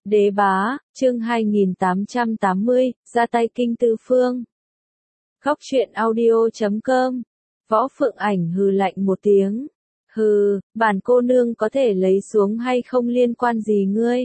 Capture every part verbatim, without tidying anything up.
Đế bá, chương hai nghìn tám trăm tám mươi, ra tay kinh tư phương. Góc truyện audio chấm com. Võ Phượng Ảnh hừ lạnh một tiếng. Hừ, bản cô nương có thể lấy xuống hay không liên quan gì ngươi?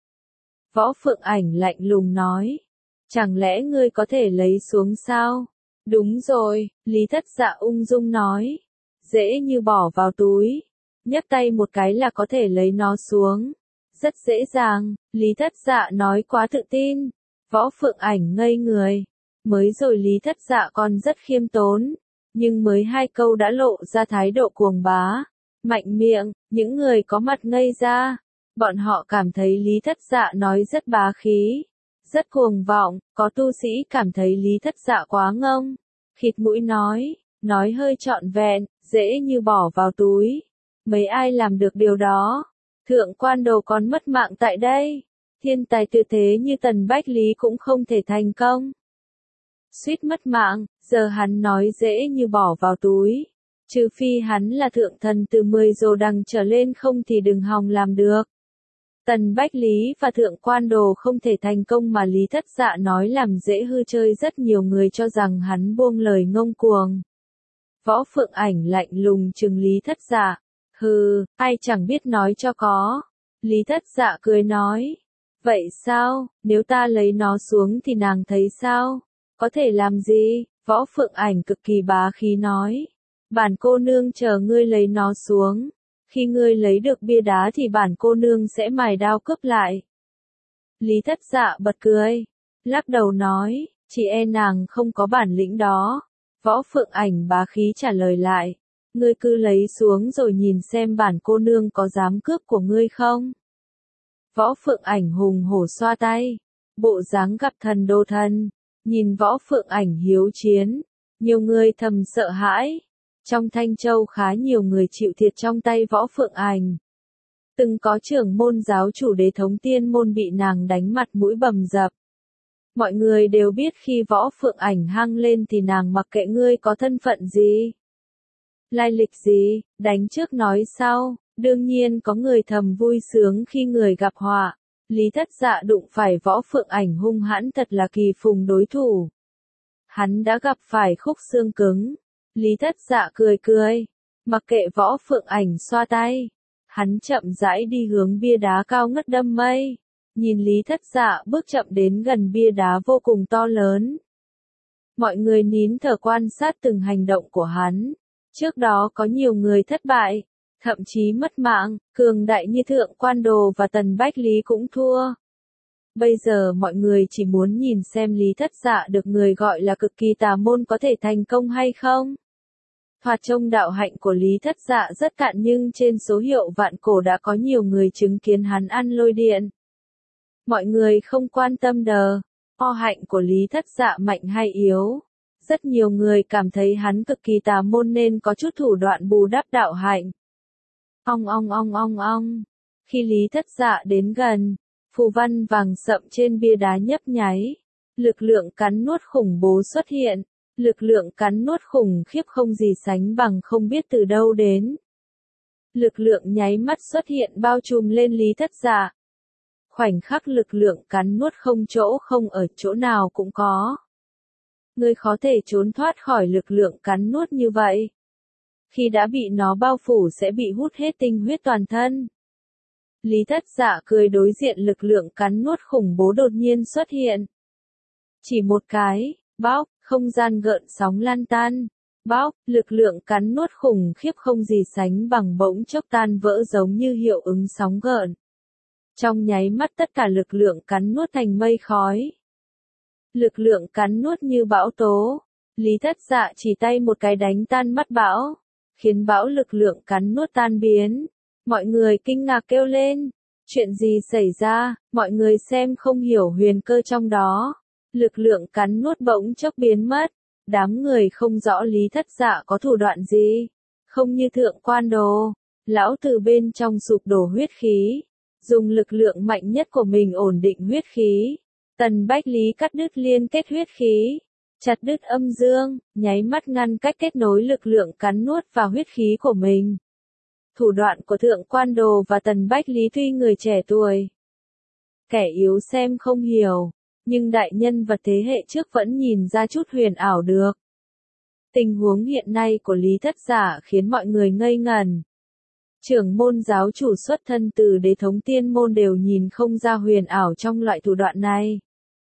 Võ Phượng Ảnh lạnh lùng nói. Chẳng lẽ ngươi có thể lấy xuống sao? Đúng rồi, Lý Thất Dạ ung dung nói. Dễ như bỏ vào túi. Nhấc tay một cái là có thể lấy nó xuống. Rất dễ dàng, Lý Thất Dạ nói quá tự tin. Võ Phượng Ảnh ngây người. Mới rồi Lý Thất Dạ còn rất khiêm tốn. Nhưng mới hai câu đã lộ ra thái độ cuồng bá. Mạnh miệng, những người có mặt ngây ra. Bọn họ cảm thấy Lý Thất Dạ nói rất bá khí. Rất cuồng vọng, có tu sĩ cảm thấy Lý Thất Dạ quá ngông. Khịt mũi nói, nói hơi trọn vẹn, dễ như bỏ vào túi. Mấy ai làm được điều đó? Thượng quan đồ còn mất mạng tại đây. Thiên tài tuyệt thế như Tần Bách Lý cũng không thể thành công. Suýt mất mạng, giờ hắn nói dễ như bỏ vào túi. Trừ phi hắn là thượng thần từ mười rồ đằng trở lên không thì đừng hòng làm được. Tần Bách Lý và thượng quan đồ không thể thành công mà Lý Thất Dạ nói làm dễ hư chơi, rất nhiều người cho rằng hắn buông lời ngông cuồng. Võ Phượng Ảnh lạnh lùng trừng Lý Thất Dạ. Hừ, ai chẳng biết nói cho có. Lý Thất Dạ cười nói. Vậy sao, nếu ta lấy nó xuống thì nàng thấy sao? Có thể làm gì? Võ Phượng Ảnh cực kỳ bá khí nói. Bản cô nương chờ ngươi lấy nó xuống. Khi ngươi lấy được bia đá thì bản cô nương sẽ mài đao cướp lại. Lý Thất Dạ bật cười. Lắc đầu nói, chị e nàng không có bản lĩnh đó. Võ Phượng Ảnh bá khí trả lời lại. Ngươi cứ lấy xuống rồi nhìn xem bản cô nương có dám cướp của ngươi không? Võ Phượng Ảnh hùng hổ xoa tay. Bộ dáng gặp thần đô thân. Nhìn Võ Phượng Ảnh hiếu chiến. Nhiều người thầm sợ hãi. Trong Thanh Châu khá nhiều người chịu thiệt trong tay Võ Phượng Ảnh. Từng có trưởng môn giáo chủ Đế Thống Tiên môn bị nàng đánh mặt mũi bầm dập. Mọi người đều biết khi Võ Phượng Ảnh hăng lên thì nàng mặc kệ ngươi có thân phận gì. Lai lịch gì, đánh trước nói sau, đương nhiên có người thầm vui sướng khi người gặp họa. Lý Thất Dạ đụng phải Võ Phượng Ảnh hung hãn thật là kỳ phùng đối thủ. Hắn đã gặp phải khúc xương cứng. Lý Thất Dạ cười cười, mặc kệ Võ Phượng Ảnh xoa tay. Hắn chậm rãi đi hướng bia đá cao ngất đâm mây. Nhìn Lý Thất Dạ bước chậm đến gần bia đá vô cùng to lớn. Mọi người nín thở quan sát từng hành động của hắn. Trước đó có nhiều người thất bại, thậm chí mất mạng, cường đại như thượng quan đồ và Tần Bách Lý cũng thua. Bây giờ mọi người chỉ muốn nhìn xem Lý Thất Dạ được người gọi là cực kỳ tà môn có thể thành công hay không. Thoạt trông đạo hạnh của Lý Thất Dạ rất cạn nhưng trên số hiệu vạn cổ đã có nhiều người chứng kiến hắn ăn lôi điện. Mọi người không quan tâm đờ, o hạnh của Lý Thất Dạ mạnh hay yếu. Rất nhiều người cảm thấy hắn cực kỳ tà môn nên có chút thủ đoạn bù đắp đạo hạnh. Ong ong ong ong ong. Khi Lý Thất Dạ đến gần, phù văn vàng sậm trên bia đá nhấp nháy. Lực lượng cắn nuốt khủng bố xuất hiện. Lực lượng cắn nuốt khủng khiếp không gì sánh bằng không biết từ đâu đến. Lực lượng nháy mắt xuất hiện bao trùm lên Lý Thất Dạ. Khoảnh khắc lực lượng cắn nuốt không chỗ không ở chỗ nào cũng có. Ngươi khó thể trốn thoát khỏi lực lượng cắn nuốt như vậy. Khi đã bị nó bao phủ sẽ bị hút hết tinh huyết toàn thân. Lý Thất Dạ cười đối diện lực lượng cắn nuốt khủng bố đột nhiên xuất hiện. Chỉ một cái, bóc, không gian gợn sóng lan tan. Bóc, lực lượng cắn nuốt khủng khiếp không gì sánh bằng bỗng chốc tan vỡ giống như hiệu ứng sóng gợn. Trong nháy mắt tất cả lực lượng cắn nuốt thành mây khói. Lực lượng cắn nuốt như bão tố. Lý Thất Dạ chỉ tay một cái đánh tan mắt bão. Khiến bão lực lượng cắn nuốt tan biến. Mọi người kinh ngạc kêu lên. Chuyện gì xảy ra, mọi người xem không hiểu huyền cơ trong đó. Lực lượng cắn nuốt bỗng chốc biến mất. Đám người không rõ Lý Thất Dạ có thủ đoạn gì. Không như thượng quan đồ. Lão từ bên trong sụp đổ huyết khí. Dùng lực lượng mạnh nhất của mình ổn định huyết khí. Tần Bách Lý cắt đứt liên kết huyết khí. Chặt đứt âm dương, nháy mắt ngăn cách kết nối lực lượng cắn nuốt vào huyết khí của mình. Thủ đoạn của thượng quan đồ và Tần Bách Lý tuy người trẻ tuổi. Kẻ yếu xem không hiểu, nhưng đại nhân vật thế hệ trước vẫn nhìn ra chút huyền ảo được. Tình huống hiện nay của Lý Thất Giả khiến mọi người ngây ngẩn. Trưởng môn giáo chủ xuất thân từ đế thống tiên môn đều nhìn không ra huyền ảo trong loại thủ đoạn này.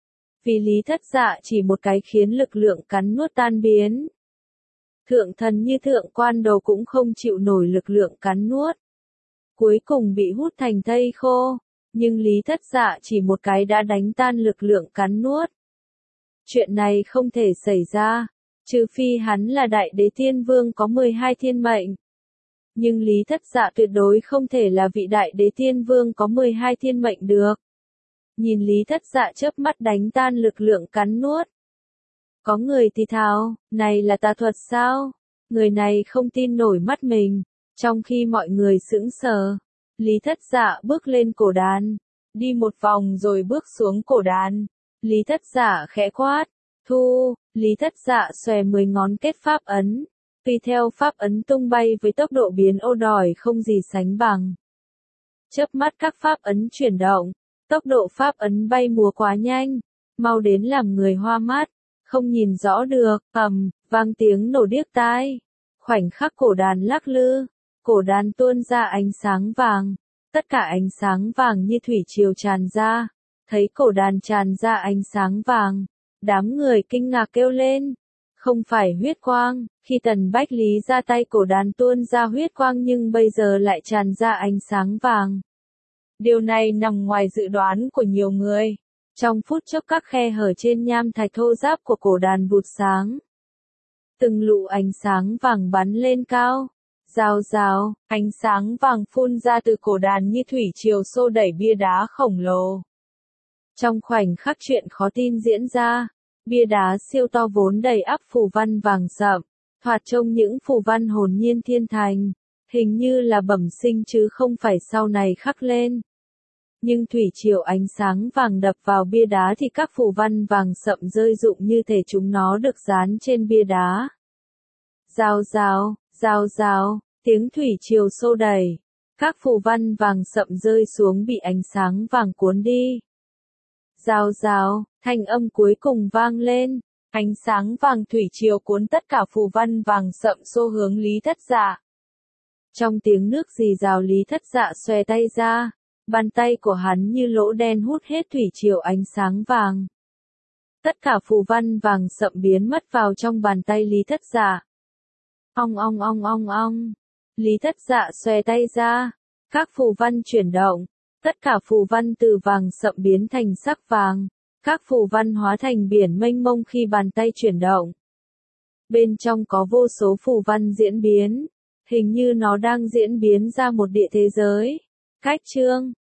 Vì Lý Thất Dạ chỉ một cái khiến lực lượng cắn nuốt tan biến. Thượng thần như thượng quan đầu cũng không chịu nổi lực lượng cắn nuốt. Cuối cùng bị hút thành thây khô, nhưng Lý Thất Dạ chỉ một cái đã đánh tan lực lượng cắn nuốt. Chuyện này không thể xảy ra, trừ phi hắn là đại đế thiên vương có mười hai thiên mệnh. Nhưng Lý Thất Dạ tuyệt đối không thể là vị đại đế thiên vương có mười hai thiên mệnh được. Nhìn Lý Thất Dạ chớp mắt đánh tan lực lượng cắn nuốt. Có người thì thào, này là tà thuật sao? Người này không tin nổi mắt mình. Trong khi mọi người sững sờ, Lý Thất Dạ bước lên cổ đàn, đi một vòng rồi bước xuống cổ đàn. Lý Thất Dạ khẽ quát, thu, Lý Thất Dạ xòe mười ngón kết pháp ấn, tùy theo pháp ấn tung bay với tốc độ biến ô đòi không gì sánh bằng. Chớp mắt các pháp ấn chuyển động, tốc độ pháp ấn bay múa quá nhanh, mau đến làm người hoa mắt, không nhìn rõ được, ầm, vang tiếng nổ điếc tai. Khoảnh khắc cổ đàn lắc lư, cổ đàn tuôn ra ánh sáng vàng, tất cả ánh sáng vàng như thủy triều tràn ra, thấy cổ đàn tràn ra ánh sáng vàng, đám người kinh ngạc kêu lên, không phải huyết quang, khi Tần Bách Lý ra tay cổ đàn tuôn ra huyết quang nhưng bây giờ lại tràn ra ánh sáng vàng. Điều này nằm ngoài dự đoán của nhiều người. Trong phút chốc các khe hở trên nham thạch thô ráp của cổ đàn vụt sáng. Từng lụ ánh sáng vàng bắn lên cao. Rào rào, ánh sáng vàng phun ra từ cổ đàn như thủy triều xô đẩy bia đá khổng lồ. Trong khoảnh khắc chuyện khó tin diễn ra, bia đá siêu to vốn đầy ắp phù văn vàng sậm, thoạt trông những phù văn hồn nhiên thiên thành, hình như là bẩm sinh chứ không phải sau này khắc lên. Nhưng thủy triều ánh sáng vàng đập vào bia đá thì các phù văn vàng sậm rơi rụng như thể chúng nó được dán trên bia đá. Rào rào, rào rào, tiếng thủy triều xô đẩy, các phù văn vàng sậm rơi xuống bị ánh sáng vàng cuốn đi. Rào rào, thanh âm cuối cùng vang lên, ánh sáng vàng thủy triều cuốn tất cả phù văn vàng sậm xô hướng Lý Thất Dạ. Trong tiếng nước rì rào Lý Thất Dạ xòe tay ra, bàn tay của hắn như lỗ đen hút hết thủy triều ánh sáng vàng. Tất cả phù văn vàng sậm biến mất vào trong bàn tay Lý Thất Dạ. Ong ong ong ong ong, Lý Thất Dạ xòe tay ra, các phù văn chuyển động, tất cả phù văn từ vàng sậm biến thành sắc vàng, các phù văn hóa thành biển mênh mông khi bàn tay chuyển động. Bên trong có vô số phù văn diễn biến, hình như nó đang diễn biến ra một địa thế giới. Cách chương